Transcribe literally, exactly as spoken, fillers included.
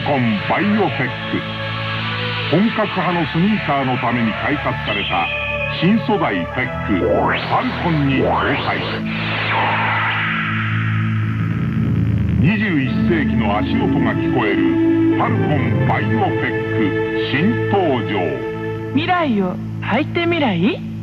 コンバイオフェック。本格派のスニーカーのために開発された新素材フェックファルコンに搭載。にじゅういっ世紀の足音が聞こえるファルコンバイオフェック新登場。 未来を履いてみらい。